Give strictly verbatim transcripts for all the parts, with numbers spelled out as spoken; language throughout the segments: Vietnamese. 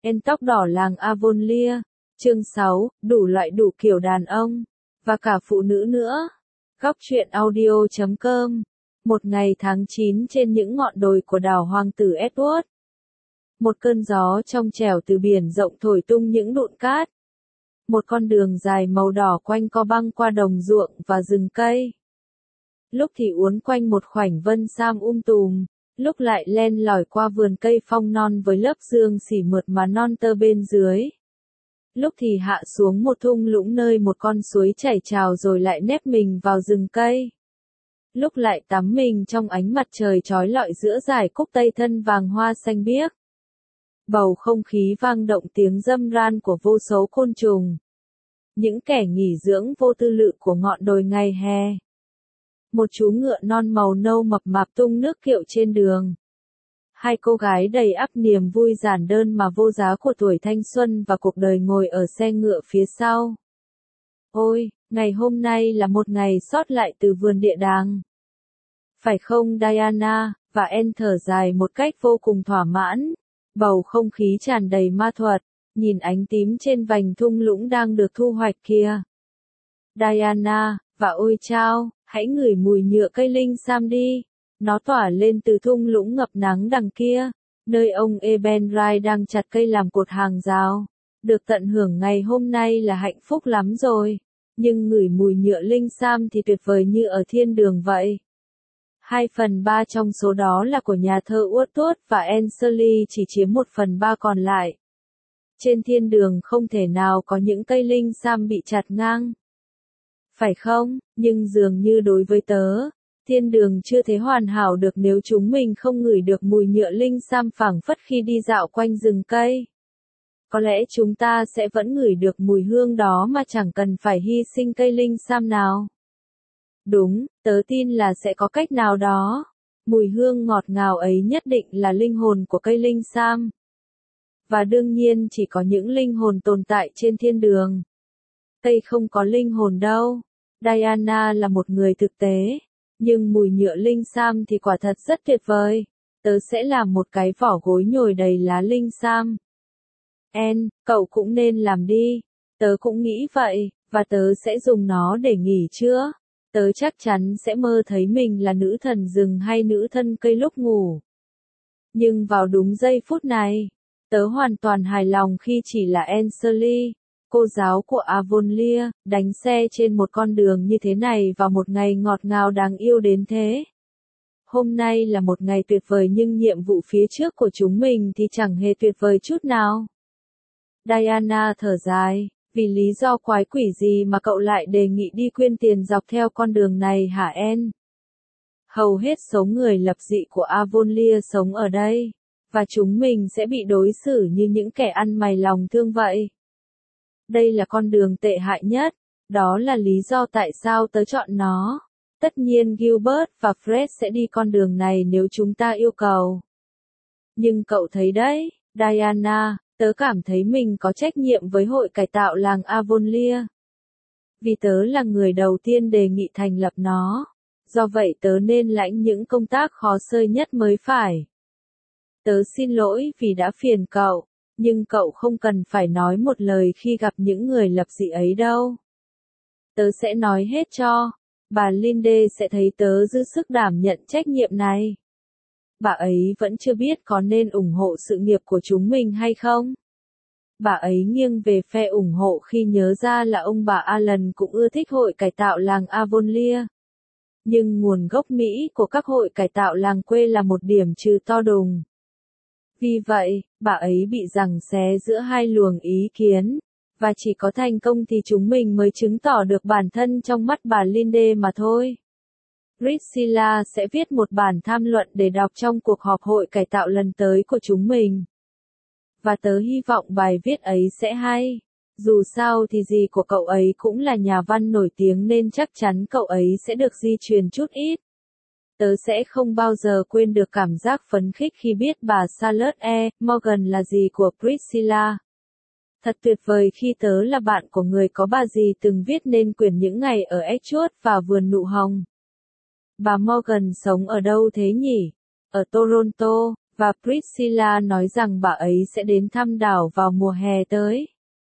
En tóc đỏ làng Avonlea, chương sáu, đủ loại đủ kiểu đàn ông, và cả phụ nữ nữa. Góc truyện audio chấm com. Một ngày tháng chín trên những ngọn đồi của đảo Hoàng tử Edward. Một cơn gió trong trẻo từ biển rộng thổi tung những đụn cát. Một con đường dài màu đỏ quanh co băng qua đồng ruộng và rừng cây. Lúc thì uốn quanh một khoảnh vân sam um tùm, lúc lại len lỏi qua vườn cây phong non với lớp dương xỉ mượt mà non tơ bên dưới. Lúc thì hạ xuống một thung lũng nơi một con suối chảy trào rồi lại nép mình vào rừng cây. Lúc lại tắm mình trong ánh mặt trời chói lọi giữa dải cúc tây thân vàng hoa xanh biếc. Bầu không khí vang động tiếng râm ran của vô số côn trùng. Những kẻ nghỉ dưỡng vô tư lự của ngọn đồi ngày hè. Một chú ngựa non màu nâu mập mạp tung nước kiệu trên đường. Hai cô gái đầy ắp niềm vui giản đơn mà vô giá của tuổi thanh xuân và cuộc đời ngồi ở xe ngựa phía sau. Ôi, ngày hôm nay là một ngày sót lại từ vườn địa đàng. Phải không Diana, và En thở dài một cách vô cùng thỏa mãn. Bầu không khí tràn đầy ma thuật, nhìn ánh tím trên vành thung lũng đang được thu hoạch kia. Diana, và ôi chao, hãy ngửi mùi nhựa cây linh sam đi. Nó tỏa lên từ thung lũng ngập nắng đằng kia, nơi ông Ebenrai đang chặt cây làm cột hàng rào. Được tận hưởng ngày hôm nay là hạnh phúc lắm rồi, nhưng ngửi mùi nhựa linh sam thì tuyệt vời như ở thiên đường vậy. Hai phần ba trong số đó là của nhà thơ Wordsworth và Anne Shirley chỉ chiếm một phần ba còn lại. Trên thiên đường không thể nào có những cây linh sam bị chặt ngang. Phải không, nhưng dường như đối với tớ, thiên đường chưa thể hoàn hảo được nếu chúng mình không ngửi được mùi nhựa linh sam phảng phất khi đi dạo quanh rừng cây. Có lẽ chúng ta sẽ vẫn ngửi được mùi hương đó mà chẳng cần phải hy sinh cây linh sam nào. Đúng, tớ tin là sẽ có cách nào đó. Mùi hương ngọt ngào ấy nhất định là linh hồn của cây linh sam. Và đương nhiên chỉ có những linh hồn tồn tại trên thiên đường. Cây không có linh hồn đâu. Diana là một người thực tế. Nhưng mùi nhựa linh sam thì quả thật rất tuyệt vời. Tớ sẽ làm một cái vỏ gối nhồi đầy lá linh sam. En, cậu cũng nên làm đi. Tớ cũng nghĩ vậy, và tớ sẽ dùng nó để nghỉ trưa. Tớ chắc chắn sẽ mơ thấy mình là nữ thần rừng hay nữ thân cây lúc ngủ. Nhưng vào đúng giây phút này, tớ hoàn toàn hài lòng khi chỉ là Anne Shirley, cô giáo của Avonlea, đánh xe trên một con đường như thế này vào một ngày ngọt ngào đáng yêu đến thế. Hôm nay là một ngày tuyệt vời nhưng nhiệm vụ phía trước của chúng mình thì chẳng hề tuyệt vời chút nào. Diana thở dài, vì lý do quái quỷ gì mà cậu lại đề nghị đi quyên tiền dọc theo con đường này hả En? Hầu hết số người lập dị của Avonlea sống ở đây, và chúng mình sẽ bị đối xử như những kẻ ăn mày lòng thương vậy. Đây là con đường tệ hại nhất, đó là lý do tại sao tớ chọn nó. Tất nhiên Gilbert và Fred sẽ đi con đường này nếu chúng ta yêu cầu. Nhưng cậu thấy đấy, Diana, tớ cảm thấy mình có trách nhiệm với hội cải tạo làng Avonlea. Vì tớ là người đầu tiên đề nghị thành lập nó. Do vậy tớ nên lãnh những công tác khó xơi nhất mới phải. Tớ xin lỗi vì đã phiền cậu, nhưng cậu không cần phải nói một lời khi gặp những người lập dị ấy đâu. Tớ sẽ nói hết cho. Bà Linde sẽ thấy tớ dư sức đảm nhận trách nhiệm này. Bà ấy vẫn chưa biết có nên ủng hộ sự nghiệp của chúng mình hay không. Bà ấy nghiêng về phe ủng hộ khi nhớ ra là ông bà Allen cũng ưa thích hội cải tạo làng Avonlea. Nhưng nguồn gốc Mỹ của các hội cải tạo làng quê là một điểm trừ to đùng. Vì vậy, bà ấy bị giằng xé giữa hai luồng ý kiến, và chỉ có thành công thì chúng mình mới chứng tỏ được bản thân trong mắt bà Linde mà thôi. Priscilla sẽ viết một bản tham luận để đọc trong cuộc họp hội cải tạo lần tới của chúng mình. Và tớ hy vọng bài viết ấy sẽ hay. Dù sao thì dì của cậu ấy cũng là nhà văn nổi tiếng nên chắc chắn cậu ấy sẽ được di truyền chút ít. Tớ sẽ không bao giờ quên được cảm giác phấn khích khi biết bà Charlotte E. Morgan là dì của Priscilla. Thật tuyệt vời khi tớ là bạn của người có bà dì từng viết nên quyển Những ngày ở Edgewood và Vườn nụ hồng. Bà Morgan sống ở đâu thế nhỉ? Ở Toronto, và Priscilla nói rằng bà ấy sẽ đến thăm đảo vào mùa hè tới.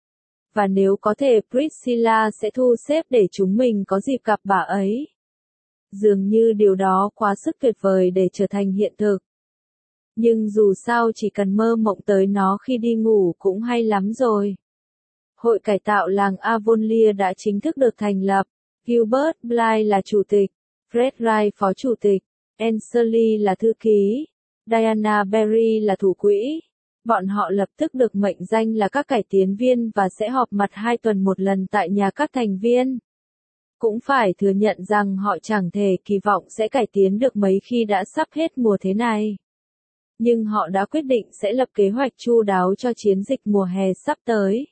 Và nếu có thể Priscilla sẽ thu xếp để chúng mình có dịp gặp bà ấy. Dường như điều đó quá sức tuyệt vời để trở thành hiện thực. Nhưng dù sao chỉ cần mơ mộng tới nó khi đi ngủ cũng hay lắm rồi. Hội cải tạo làng Avonlea đã chính thức được thành lập. Gilbert Blythe là chủ tịch, Fred Wright phó chủ tịch, Anne Shirley là thư ký, Diana Berry là thủ quỹ. Bọn họ lập tức được mệnh danh là các cải tiến viên và sẽ họp mặt hai tuần một lần tại nhà các thành viên. Cũng phải thừa nhận rằng họ chẳng thể kỳ vọng sẽ cải tiến được mấy khi đã sắp hết mùa thế này. Nhưng họ đã quyết định sẽ lập kế hoạch chu đáo cho chiến dịch mùa hè sắp tới.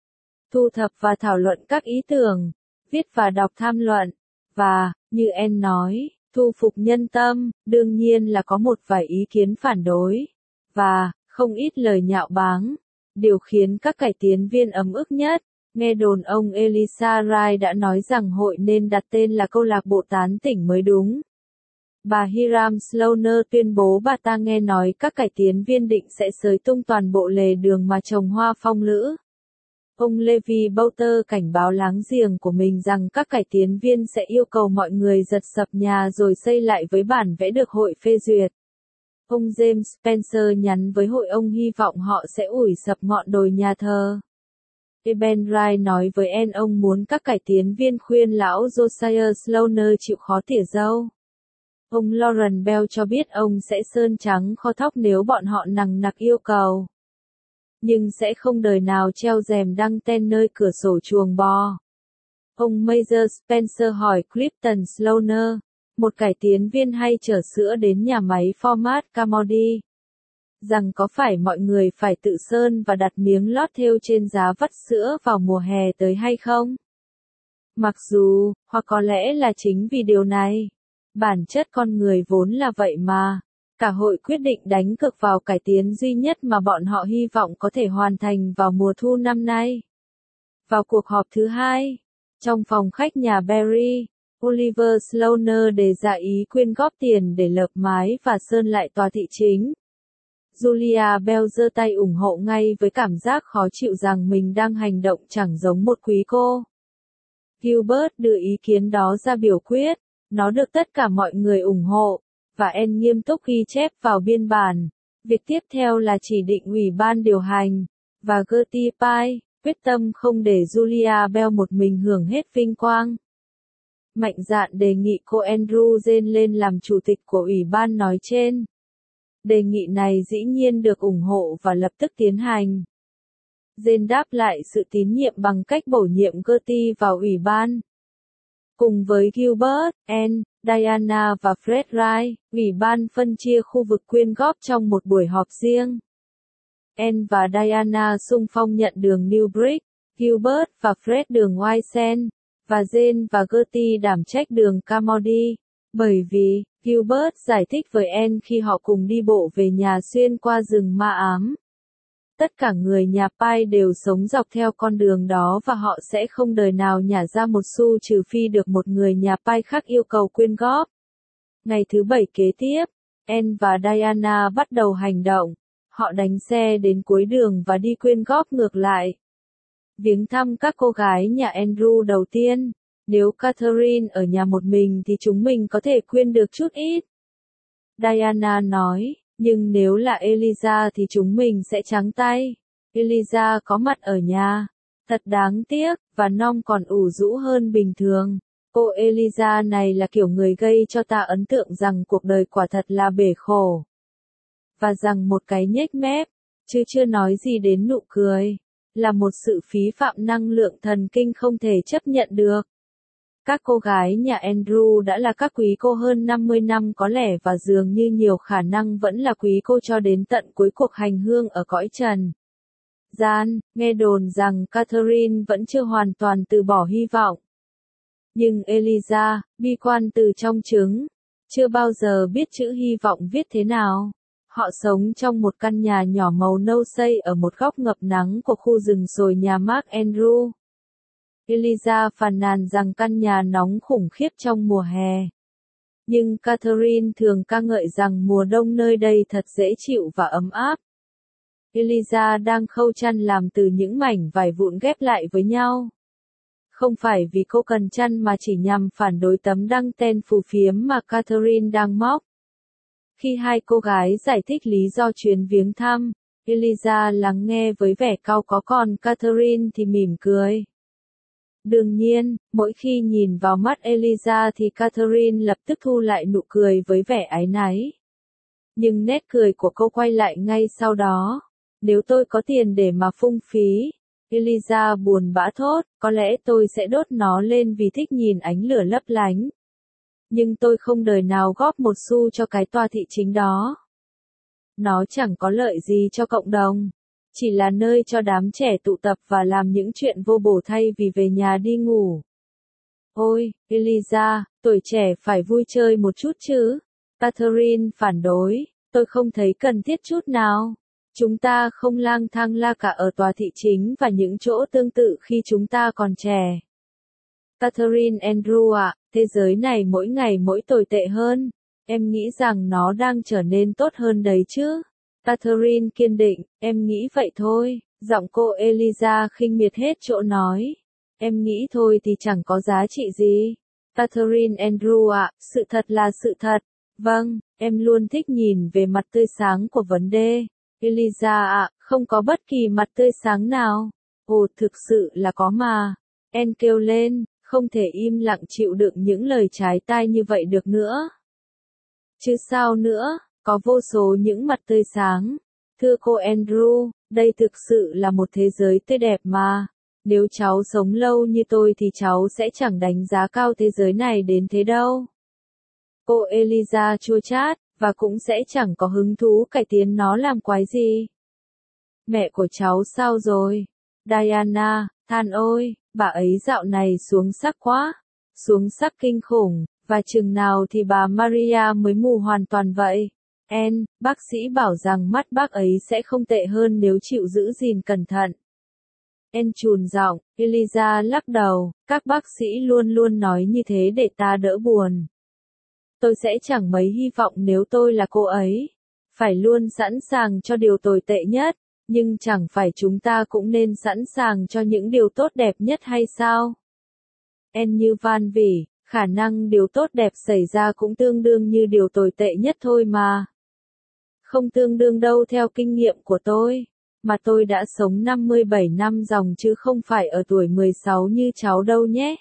Thu thập và thảo luận các ý tưởng, viết và đọc tham luận, và, như Anne nói, thu phục nhân tâm, đương nhiên là có một vài ý kiến phản đối, và, không ít lời nhạo báng. Điều khiến các cải tiến viên ấm ức nhất, nghe đồn ông Elisha Wright đã nói rằng hội nên đặt tên là câu lạc bộ tán tỉnh mới đúng. Bà Hiram Sloaner tuyên bố bà ta nghe nói các cải tiến viên định sẽ xới tung toàn bộ lề đường mà trồng hoa phong lữ. Ông Levi Bowter cảnh báo láng giềng của mình rằng các cải tiến viên sẽ yêu cầu mọi người giật sập nhà rồi xây lại với bản vẽ được hội phê duyệt. Ông James Spencer nhắn với hội ông hy vọng họ sẽ ủi sập ngọn đồi nhà thờ. Eben Wright nói với Anne ông muốn các cải tiến viên khuyên lão Josiah Sloaner chịu khó tỉa râu. Ông Lauren Bell cho biết ông sẽ sơn trắng kho thóc nếu bọn họ nằng nặc yêu cầu. Nhưng sẽ không đời nào treo rèm đăng ten nơi cửa sổ chuồng bò. Ông Major Spencer hỏi Clifton Sloaner, một cải tiến viên hay chở sữa đến nhà máy Format Camody, rằng có phải mọi người phải tự sơn và đặt miếng lót thêu trên giá vắt sữa vào mùa hè tới hay không? Mặc dù, hoặc có lẽ là chính vì điều này, bản chất con người vốn là vậy mà. Cả hội quyết định đánh cực vào cải tiến duy nhất mà bọn họ hy vọng có thể hoàn thành vào mùa thu năm nay. Vào cuộc họp thứ hai, trong phòng khách nhà Berry, Oliver Sloaner đề ra ý quyên góp tiền để lợp mái và sơn lại tòa thị chính. Julia Bell giơ tay ủng hộ ngay với cảm giác khó chịu rằng mình đang hành động chẳng giống một quý cô. Gilbert đưa ý kiến đó ra biểu quyết, nó được tất cả mọi người ủng hộ. Và Anne nghiêm túc ghi chép vào biên bản. Việc tiếp theo là chỉ định ủy ban điều hành, và Gertie Pye, quyết tâm không để Julia Bell một mình hưởng hết vinh quang. Mạnh dạn đề nghị cô Andrew Jane lên làm chủ tịch của ủy ban nói trên. Đề nghị này dĩ nhiên được ủng hộ và lập tức tiến hành. Jane đáp lại sự tín nhiệm bằng cách bổ nhiệm Gertie vào ủy ban. Cùng với Gilbert, Anne, Diana và Fred Wright, ủy ban phân chia khu vực quyên góp trong một buổi họp riêng. Anne và Diana xung phong nhận đường Newbrick, Gilbert và Fred đường Wysend, và Jane và Gertie đảm trách đường Camody. Bởi vì, Gilbert giải thích với Anne khi họ cùng đi bộ về nhà xuyên qua rừng ma ám. Tất cả người nhà Pye đều sống dọc theo con đường đó và họ sẽ không đời nào nhả ra một xu trừ phi được một người nhà Pye khác yêu cầu quyên góp. Ngày thứ bảy kế tiếp, Anne và Diana bắt đầu hành động. Họ đánh xe đến cuối đường và đi quyên góp ngược lại. Viếng thăm các cô gái nhà Andrew đầu tiên. Nếu Catherine ở nhà một mình thì chúng mình có thể quyên được chút ít. Diana nói. Nhưng nếu là Eliza thì chúng mình sẽ trắng tay. Eliza có mặt ở nhà. Thật đáng tiếc, và Nom còn ủ rũ hơn bình thường. Cô Eliza này là kiểu người gây cho ta ấn tượng rằng cuộc đời quả thật là bể khổ. Và rằng một cái nhếch mép, chứ chưa nói gì đến nụ cười, là một sự phí phạm năng lượng thần kinh không thể chấp nhận được. Các cô gái nhà Andrew đã là các quý cô hơn năm mươi năm có lẽ và dường như nhiều khả năng vẫn là quý cô cho đến tận cuối cuộc hành hương ở cõi trần. Gian, nghe đồn rằng Catherine vẫn chưa hoàn toàn từ bỏ hy vọng. Nhưng Eliza, bi quan từ trong trứng, chưa bao giờ biết chữ hy vọng viết thế nào. Họ sống trong một căn nhà nhỏ màu nâu xây ở một góc ngập nắng của khu rừng sồi nhà Mark Andrew. Eliza phàn nàn rằng căn nhà nóng khủng khiếp trong mùa hè. Nhưng Catherine thường ca ngợi rằng mùa đông nơi đây thật dễ chịu và ấm áp. Eliza đang khâu chăn làm từ những mảnh vải vụn ghép lại với nhau. Không phải vì cô cần chăn mà chỉ nhằm phản đối tấm đăng ten phù phiếm mà Catherine đang móc. Khi hai cô gái giải thích lý do chuyến viếng thăm, Eliza lắng nghe với vẻ cau có, còn Catherine thì mỉm cười. Đương nhiên, mỗi khi nhìn vào mắt Eliza thì Catherine lập tức thu lại nụ cười với vẻ áy náy. Nhưng nét cười của cô quay lại ngay sau đó. Nếu tôi có tiền để mà phung phí, Eliza buồn bã thốt, có lẽ tôi sẽ đốt nó lên vì thích nhìn ánh lửa lấp lánh. Nhưng tôi không đời nào góp một xu cho cái tòa thị chính đó. Nó chẳng có lợi gì cho cộng đồng. Chỉ là nơi cho đám trẻ tụ tập và làm những chuyện vô bổ thay vì về nhà đi ngủ. Ôi, Eliza, tuổi trẻ phải vui chơi một chút chứ. Catherine phản đối, tôi không thấy cần thiết chút nào. Chúng ta không lang thang la cả ở tòa thị chính và những chỗ tương tự khi chúng ta còn trẻ. Catherine Andrew ạ, thế giới này mỗi ngày mỗi tồi tệ hơn. Em nghĩ rằng nó đang trở nên tốt hơn đấy chứ. Catherine kiên định, em nghĩ vậy thôi. Giọng cô Eliza khinh miệt hết chỗ nói. Em nghĩ thôi thì chẳng có giá trị gì. Catherine Andrew ạ, sự thật là sự thật. Vâng, em luôn thích nhìn về mặt tươi sáng của vấn đề. Eliza ạ, không có bất kỳ mặt tươi sáng nào. Ồ, thực sự là có mà. Anne kêu lên, không thể im lặng chịu đựng những lời trái tai như vậy được nữa. Chứ sao nữa, có vô số những mặt tươi sáng. Thưa cô Andrew, đây thực sự là một thế giới tươi đẹp mà. Nếu cháu sống lâu như tôi thì cháu sẽ chẳng đánh giá cao thế giới này đến thế đâu. Cô Eliza chua chát, và cũng sẽ chẳng có hứng thú cải tiến nó làm quái gì. Mẹ của cháu sao rồi? Diana, than ôi, bà ấy dạo này xuống sắc quá. Xuống sắc kinh khủng, và chừng nào thì bà Maria mới mù hoàn toàn vậy? Anne, bác sĩ bảo rằng mắt bác ấy sẽ không tệ hơn nếu chịu giữ gìn cẩn thận. Anne chùn giọng, Eliza lắc đầu, các bác sĩ luôn luôn nói như thế để ta đỡ buồn. Tôi sẽ chẳng mấy hy vọng nếu tôi là cô ấy. Phải luôn sẵn sàng cho điều tồi tệ nhất, nhưng chẳng phải chúng ta cũng nên sẵn sàng cho những điều tốt đẹp nhất hay sao? Anne như van vỉ, khả năng điều tốt đẹp xảy ra cũng tương đương như điều tồi tệ nhất thôi mà. Không tương đương đâu theo kinh nghiệm của tôi, mà tôi đã sống năm mươi bảy năm dòng chứ không phải ở tuổi mười sáu như cháu đâu nhé.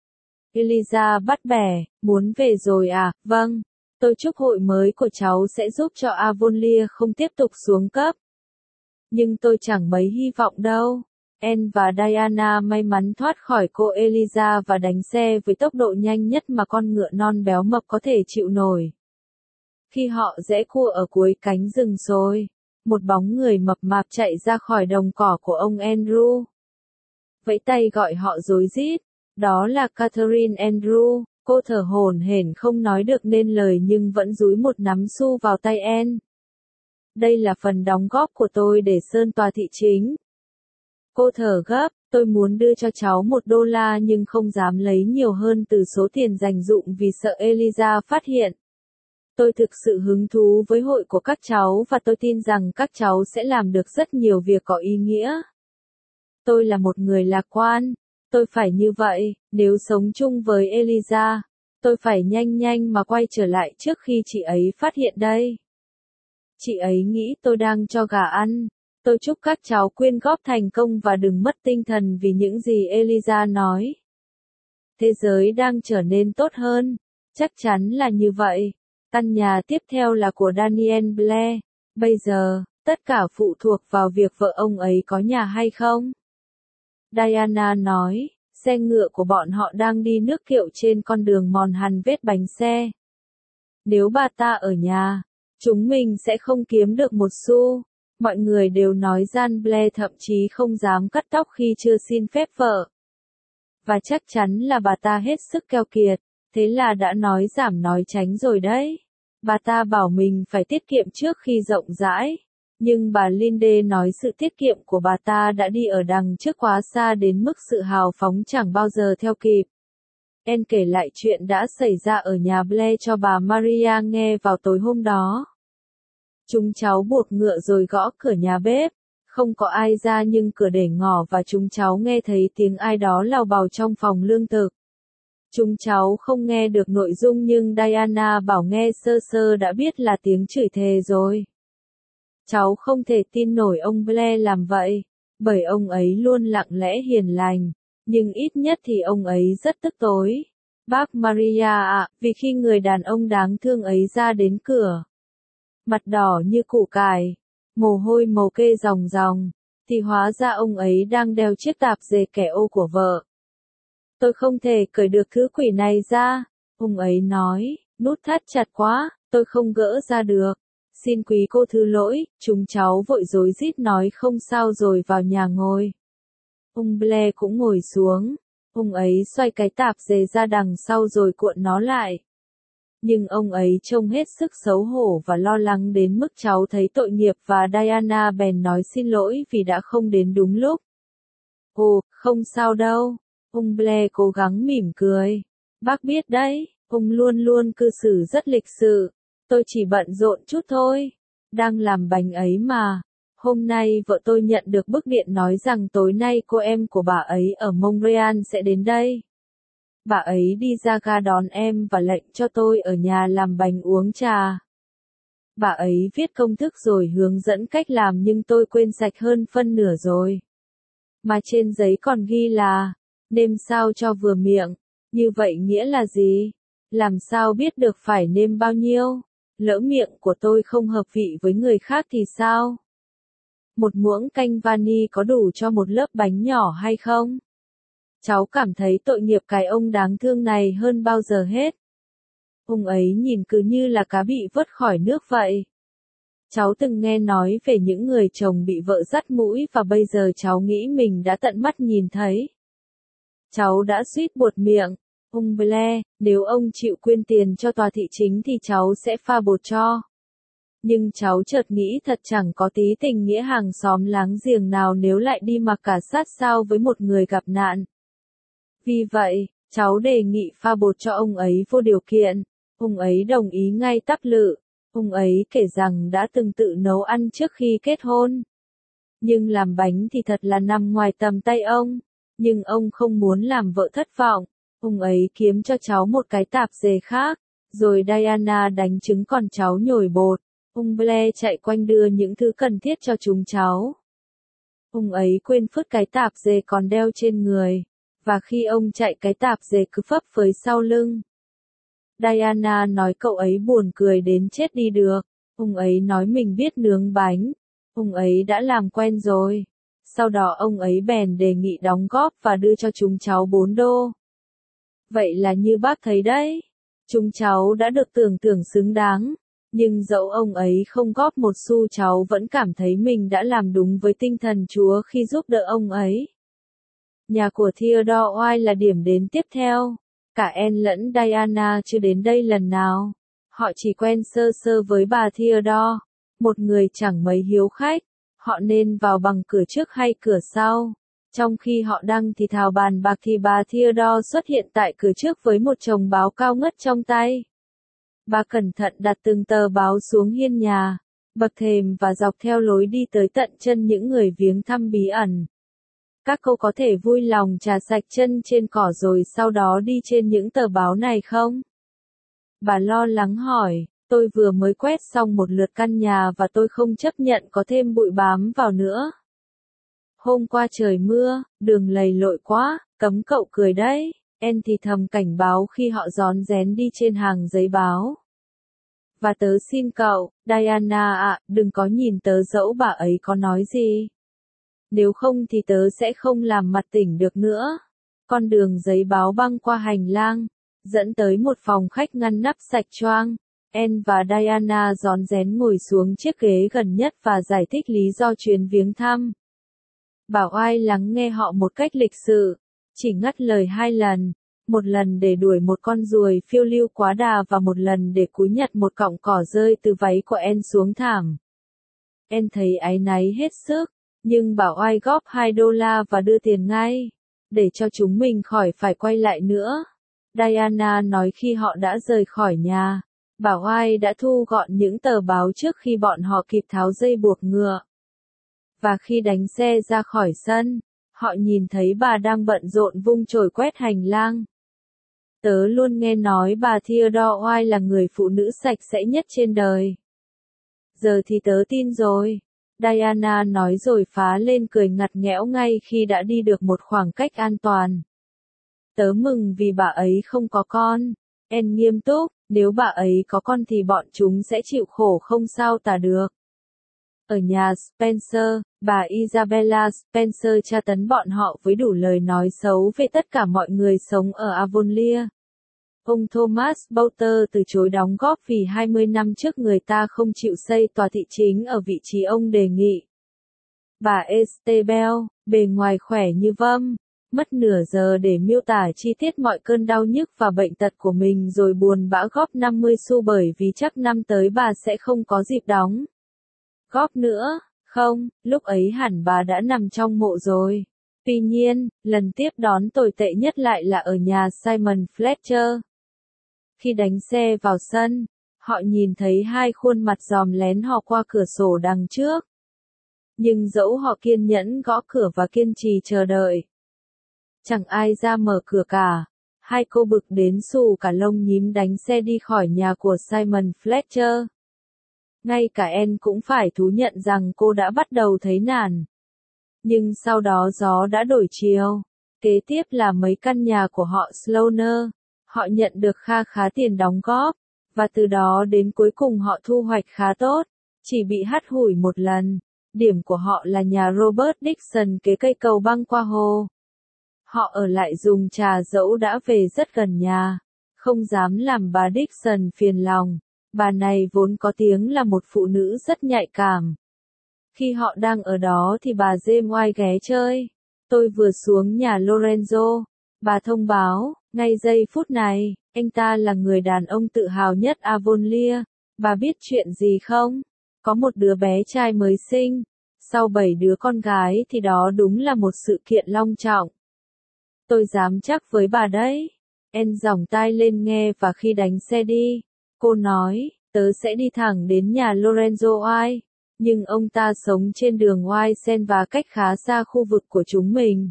Eliza bắt bẻ, muốn về rồi à? Vâng, tôi chúc hội mới của cháu sẽ giúp cho Avonlea không tiếp tục xuống cấp. Nhưng tôi chẳng mấy hy vọng đâu. Anne và Diana may mắn thoát khỏi cô Eliza và đánh xe với tốc độ nhanh nhất mà con ngựa non béo mập có thể chịu nổi. Khi họ rẽ cua ở cuối cánh rừng rồi, một bóng người mập mạp chạy ra khỏi đồng cỏ của ông Andrew. Vẫy tay gọi họ rối rít. Đó là Catherine Andrew, cô thở hổn hển không nói được nên lời nhưng vẫn dúi một nắm xu vào tay Anne. Đây là phần đóng góp của tôi để sơn tòa thị chính. Cô thở gấp, tôi muốn đưa cho cháu một đô la nhưng không dám lấy nhiều hơn từ số tiền dành dụm vì sợ Eliza phát hiện. Tôi thực sự hứng thú với hội của các cháu và tôi tin rằng các cháu sẽ làm được rất nhiều việc có ý nghĩa. Tôi là một người lạc quan. Tôi phải như vậy, nếu sống chung với Eliza, tôi phải nhanh nhanh mà quay trở lại trước khi chị ấy phát hiện đây. Chị ấy nghĩ tôi đang cho gà ăn. Tôi chúc các cháu quyên góp thành công và đừng mất tinh thần vì những gì Eliza nói. Thế giới đang trở nên tốt hơn. Chắc chắn là như vậy. Căn nhà tiếp theo là của Daniel Blair. Bây giờ, tất cả phụ thuộc vào việc vợ ông ấy có nhà hay không. Diana nói, xe ngựa của bọn họ đang đi nước kiệu trên con đường mòn hằn vết bánh xe. Nếu bà ta ở nhà, chúng mình sẽ không kiếm được một xu. Mọi người đều nói Jan Blair thậm chí không dám cắt tóc khi chưa xin phép vợ. Và chắc chắn là bà ta hết sức keo kiệt, thế là đã nói giảm nói tránh rồi đấy. Bà ta bảo mình phải tiết kiệm trước khi rộng rãi. Nhưng bà Linde nói sự tiết kiệm của bà ta đã đi ở đằng trước quá xa đến mức sự hào phóng chẳng bao giờ theo kịp. Anne kể lại chuyện đã xảy ra ở nhà Blair cho bà Maria nghe vào tối hôm đó. Chúng cháu buộc ngựa rồi gõ cửa nhà bếp. Không có ai ra nhưng cửa để ngỏ và chúng cháu nghe thấy tiếng ai đó lào bào trong phòng lương thực. Chúng cháu không nghe được nội dung nhưng Diana bảo nghe sơ sơ đã biết là tiếng chửi thề rồi. Cháu không thể tin nổi ông Blair làm vậy, bởi ông ấy luôn lặng lẽ hiền lành, nhưng ít nhất thì ông ấy rất tức tối. Bác Maria ạ, vì khi người đàn ông đáng thương ấy ra đến cửa, mặt đỏ như củ cải, mồ hôi màu kê ròng ròng, thì hóa ra ông ấy đang đeo chiếc tạp dề kẻ ô của vợ. Tôi không thể cởi được thứ quỷ này ra, ông ấy nói, nút thắt chặt quá, tôi không gỡ ra được. Xin quý cô thứ lỗi, chúng cháu vội rối rít nói không sao rồi vào nhà ngồi. Ông Blair cũng ngồi xuống, ông ấy xoay cái tạp dề ra đằng sau rồi cuộn nó lại. Nhưng ông ấy trông hết sức xấu hổ và lo lắng đến mức cháu thấy tội nghiệp và Diana bèn nói xin lỗi vì đã không đến đúng lúc. Ồ, không sao đâu. Ông Blair cố gắng mỉm cười. Bác biết đấy, ông luôn luôn cư xử rất lịch sự. Tôi chỉ bận rộn chút thôi. Đang làm bánh ấy mà. Hôm nay vợ tôi nhận được bức điện nói rằng tối nay cô em của bà ấy ở Montreal sẽ đến đây. Bà ấy đi ra ga đón em và lệnh cho tôi ở nhà làm bánh uống trà. Bà ấy viết công thức rồi hướng dẫn cách làm nhưng tôi quên sạch hơn phân nửa rồi. Mà trên giấy còn ghi là, nêm sao cho vừa miệng. Như vậy nghĩa là gì? Làm sao biết được phải nêm bao nhiêu? Lỡ miệng của tôi không hợp vị với người khác thì sao? Một muỗng canh vani có đủ cho một lớp bánh nhỏ hay không? Cháu cảm thấy tội nghiệp cái ông đáng thương này hơn bao giờ hết. Ông ấy nhìn cứ như là cá bị vớt khỏi nước vậy. Cháu từng nghe nói về những người chồng bị vợ dắt mũi và bây giờ cháu nghĩ mình đã tận mắt nhìn thấy. Cháu đã suýt buột miệng. Ông Blair, nếu ông chịu quyên tiền cho tòa thị chính thì cháu sẽ pha bột cho. Nhưng cháu chợt nghĩ thật chẳng có tí tình nghĩa hàng xóm láng giềng nào nếu lại đi mặc cả sát sao với một người gặp nạn. Vì vậy, cháu đề nghị pha bột cho ông ấy vô điều kiện. Ông ấy đồng ý ngay tắp lự. Ông ấy kể rằng đã từng tự nấu ăn trước khi kết hôn. Nhưng làm bánh thì thật là nằm ngoài tầm tay ông. Nhưng ông không muốn làm vợ thất vọng. Ông ấy kiếm cho cháu một cái tạp dề khác. Rồi Diana đánh trứng còn cháu nhồi bột. Ông Blair chạy quanh đưa những thứ cần thiết cho chúng cháu. Ông ấy quên phứt cái tạp dề còn đeo trên người. Và khi ông chạy cái tạp dề cứ phấp phới sau lưng. Diana nói cậu ấy buồn cười đến chết đi được. Ông ấy nói mình biết nướng bánh. Ông ấy đã làm quen rồi. Sau đó ông ấy bèn đề nghị đóng góp và đưa cho chúng cháu bốn đô. Vậy là như bác thấy đấy. Chúng cháu đã được tưởng thưởng xứng đáng. Nhưng dẫu ông ấy không góp một xu cháu vẫn cảm thấy mình đã làm đúng với tinh thần Chúa khi giúp đỡ ông ấy. Nhà của Theodore White là điểm đến tiếp theo. Cả Anne lẫn Diana chưa đến đây lần nào. Họ chỉ quen sơ sơ với bà Theodore, một người chẳng mấy hiếu khách. Họ nên vào bằng cửa trước hay cửa sau. Trong khi họ đang thì thào bàn bạc thì bà Theodore xuất hiện tại cửa trước với một chồng báo cao ngất trong tay. Bà cẩn thận đặt từng tờ báo xuống hiên nhà, bậc thềm và dọc theo lối đi tới tận chân những người viếng thăm bí ẩn. Các cô có thể vui lòng trà sạch chân trên cỏ rồi sau đó đi trên những tờ báo này không? Bà lo lắng hỏi, tôi vừa mới quét xong một lượt căn nhà và tôi không chấp nhận có thêm bụi bám vào nữa. Hôm qua trời mưa, đường lầy lội quá, cấm cậu cười đấy. Anne thì thầm cảnh báo khi họ rón rén đi trên hàng giấy báo. Và tớ xin cậu, Diana ạ, đừng có nhìn tớ dẫu bà ấy có nói gì. Nếu không thì tớ sẽ không làm mặt tỉnh được nữa. Con đường giấy báo băng qua hành lang, dẫn tới một phòng khách ngăn nắp sạch choang. Anne và Diana rón rén ngồi xuống chiếc ghế gần nhất và giải thích lý do chuyến viếng thăm. Bảo ai lắng nghe họ một cách lịch sự, chỉ ngắt lời hai lần, một lần để đuổi một con ruồi phiêu lưu quá đà và một lần để cúi nhặt một cọng cỏ rơi từ váy của Anne xuống thảm. Anne thấy áy náy hết sức, nhưng bảo ai góp hai đô la và đưa tiền ngay, để cho chúng mình khỏi phải quay lại nữa. Diana nói khi họ đã rời khỏi nhà, bà White đã thu gọn những tờ báo trước khi bọn họ kịp tháo dây buộc ngựa. Và khi đánh xe ra khỏi sân, họ nhìn thấy bà đang bận rộn vung chổi quét hành lang. Tớ luôn nghe nói bà Theodore White là người phụ nữ sạch sẽ nhất trên đời. Giờ thì tớ tin rồi. Diana nói rồi phá lên cười ngặt nghẽo ngay khi đã đi được một khoảng cách an toàn. Tớ mừng vì bà ấy không có con. Anne nghiêm túc, nếu bà ấy có con thì bọn chúng sẽ chịu khổ không sao tả được. Ở nhà Spencer, bà Isabella Spencer tra tấn bọn họ với đủ lời nói xấu về tất cả mọi người sống ở Avonlea. Ông Thomas Bouter từ chối đóng góp vì hai mươi năm trước người ta không chịu xây tòa thị chính ở vị trí ông đề nghị. Bà Estebel, bề ngoài khỏe như vâm, mất nửa giờ để miêu tả chi tiết mọi cơn đau nhức và bệnh tật của mình rồi buồn bã góp năm mươi xu bởi vì chắc năm tới bà sẽ không có dịp đóng góp nữa. Không, lúc ấy hẳn bà đã nằm trong mộ rồi. Tuy nhiên, lần tiếp đón tồi tệ nhất lại là ở nhà Simon Fletcher. Khi đánh xe vào sân, họ nhìn thấy hai khuôn mặt dòm lén họ qua cửa sổ đằng trước. Nhưng dẫu họ kiên nhẫn gõ cửa và kiên trì chờ đợi, chẳng ai ra mở cửa cả. Hai cô bực đến xù cả lông nhím đánh xe đi khỏi nhà của Simon Fletcher. Ngay cả Anne cũng phải thú nhận rằng cô đã bắt đầu thấy nản. Nhưng sau đó gió đã đổi chiều. Kế tiếp là mấy căn nhà của họ Sloaner. Họ nhận được kha khá tiền đóng góp. Và từ đó đến cuối cùng họ thu hoạch khá tốt. Chỉ bị hắt hủi một lần. Điểm của họ là nhà Robert Dixon kế cây cầu băng qua hồ. Họ ở lại dùng trà dẫu đã về rất gần nhà. Không dám làm bà Dixon phiền lòng. Bà này vốn có tiếng là một phụ nữ rất nhạy cảm. Khi họ đang ở đó thì bà James White ghé chơi. Tôi vừa xuống nhà Lorenzo. Bà thông báo, ngay giây phút này, anh ta là người đàn ông tự hào nhất Avonlea. Bà biết chuyện gì không? Có một đứa bé trai mới sinh. Sau bảy đứa con gái thì đó đúng là một sự kiện long trọng. Tôi dám chắc với bà đấy. Anne giỏng tai lên nghe và khi đánh xe đi, cô nói, tớ sẽ đi thẳng đến nhà Lorenzo White. Nhưng ông ta sống trên đường White Sen và cách khá xa khu vực của chúng mình.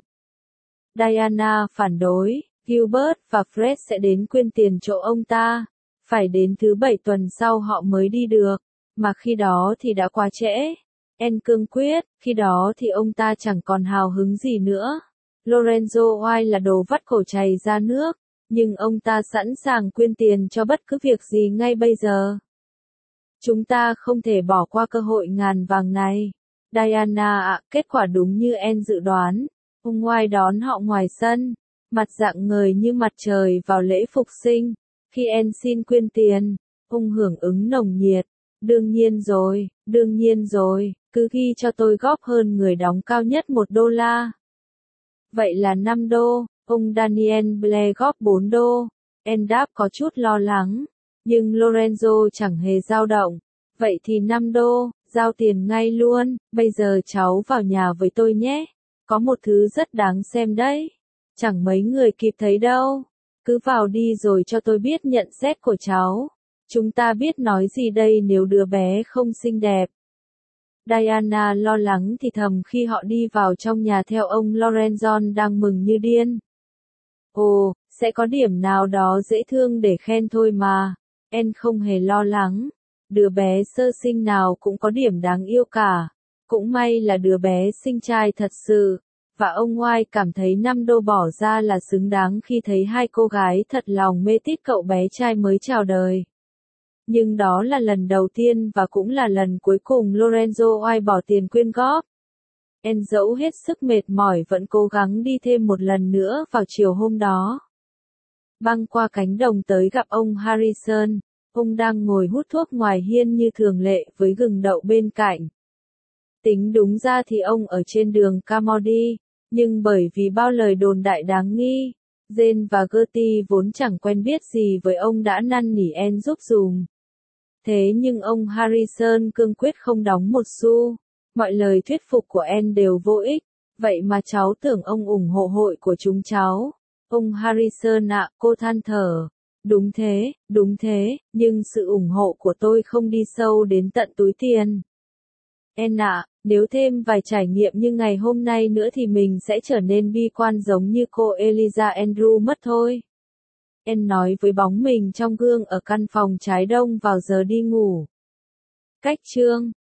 Diana phản đối, Gilbert và Fred sẽ đến quyên tiền chỗ ông ta. Phải đến thứ bảy tuần sau họ mới đi được, mà khi đó thì đã quá trễ. Anne cương quyết, khi đó thì ông ta chẳng còn hào hứng gì nữa. Lorenzo White là đồ vắt cổ chày ra nước, nhưng ông ta sẵn sàng quyên tiền cho bất cứ việc gì ngay bây giờ. Chúng ta không thể bỏ qua cơ hội ngàn vàng này. Diana ạ, kết quả đúng như Anne dự đoán. Ông White đón họ ngoài sân, mặt rạng ngời như mặt trời vào lễ phục sinh. Khi Anne xin quyên tiền, ông hưởng ứng nồng nhiệt. Đương nhiên rồi, đương nhiên rồi, cứ ghi cho tôi góp hơn người đóng cao nhất một đô la. Vậy là năm đô, ông Daniel Blair góp bốn đô. Anne đáp có chút lo lắng, nhưng Lorenzo chẳng hề dao động. Vậy thì năm đô, giao tiền ngay luôn, bây giờ cháu vào nhà với tôi nhé. Có một thứ rất đáng xem đấy. Chẳng mấy người kịp thấy đâu. Cứ vào đi rồi cho tôi biết nhận xét của cháu. Chúng ta biết nói gì đây nếu đứa bé không xinh đẹp. Diana lo lắng thì thầm khi họ đi vào trong nhà theo ông Lorenzo đang mừng như điên. Ồ, sẽ có điểm nào đó dễ thương để khen thôi mà. Anne không hề lo lắng. Đứa bé sơ sinh nào cũng có điểm đáng yêu cả. Cũng may là đứa bé sinh trai thật sự. Và ông White cảm thấy năm đô bỏ ra là xứng đáng khi thấy hai cô gái thật lòng mê tít cậu bé trai mới chào đời. Nhưng đó là lần đầu tiên và cũng là lần cuối cùng Lorenzo White bỏ tiền quyên góp. Anne dẫu hết sức mệt mỏi vẫn cố gắng đi thêm một lần nữa vào chiều hôm đó. Băng qua cánh đồng tới gặp ông Harrison. Ông đang ngồi hút thuốc ngoài hiên như thường lệ với gừng đậu bên cạnh. Tính đúng ra thì ông ở trên đường Carmody, nhưng bởi vì bao lời đồn đại đáng nghi, Jane và Gertie vốn chẳng quen biết gì với ông đã năn nỉ Anne giúp dùm. Thế nhưng ông Harrison cương quyết không đóng một xu. Mọi lời thuyết phục của Anne đều vô ích. Vậy mà cháu tưởng ông ủng hộ hội của chúng cháu. Ông Harrison ạ, cô than thở. Đúng thế, đúng thế, nhưng sự ủng hộ của tôi không đi sâu đến tận túi tiền. En ạ, nếu thêm vài trải nghiệm như ngày hôm nay nữa thì mình sẽ trở nên bi quan giống như cô Eliza Andrew mất thôi. En nói với bóng mình trong gương ở căn phòng trái đông vào giờ đi ngủ. Cách chương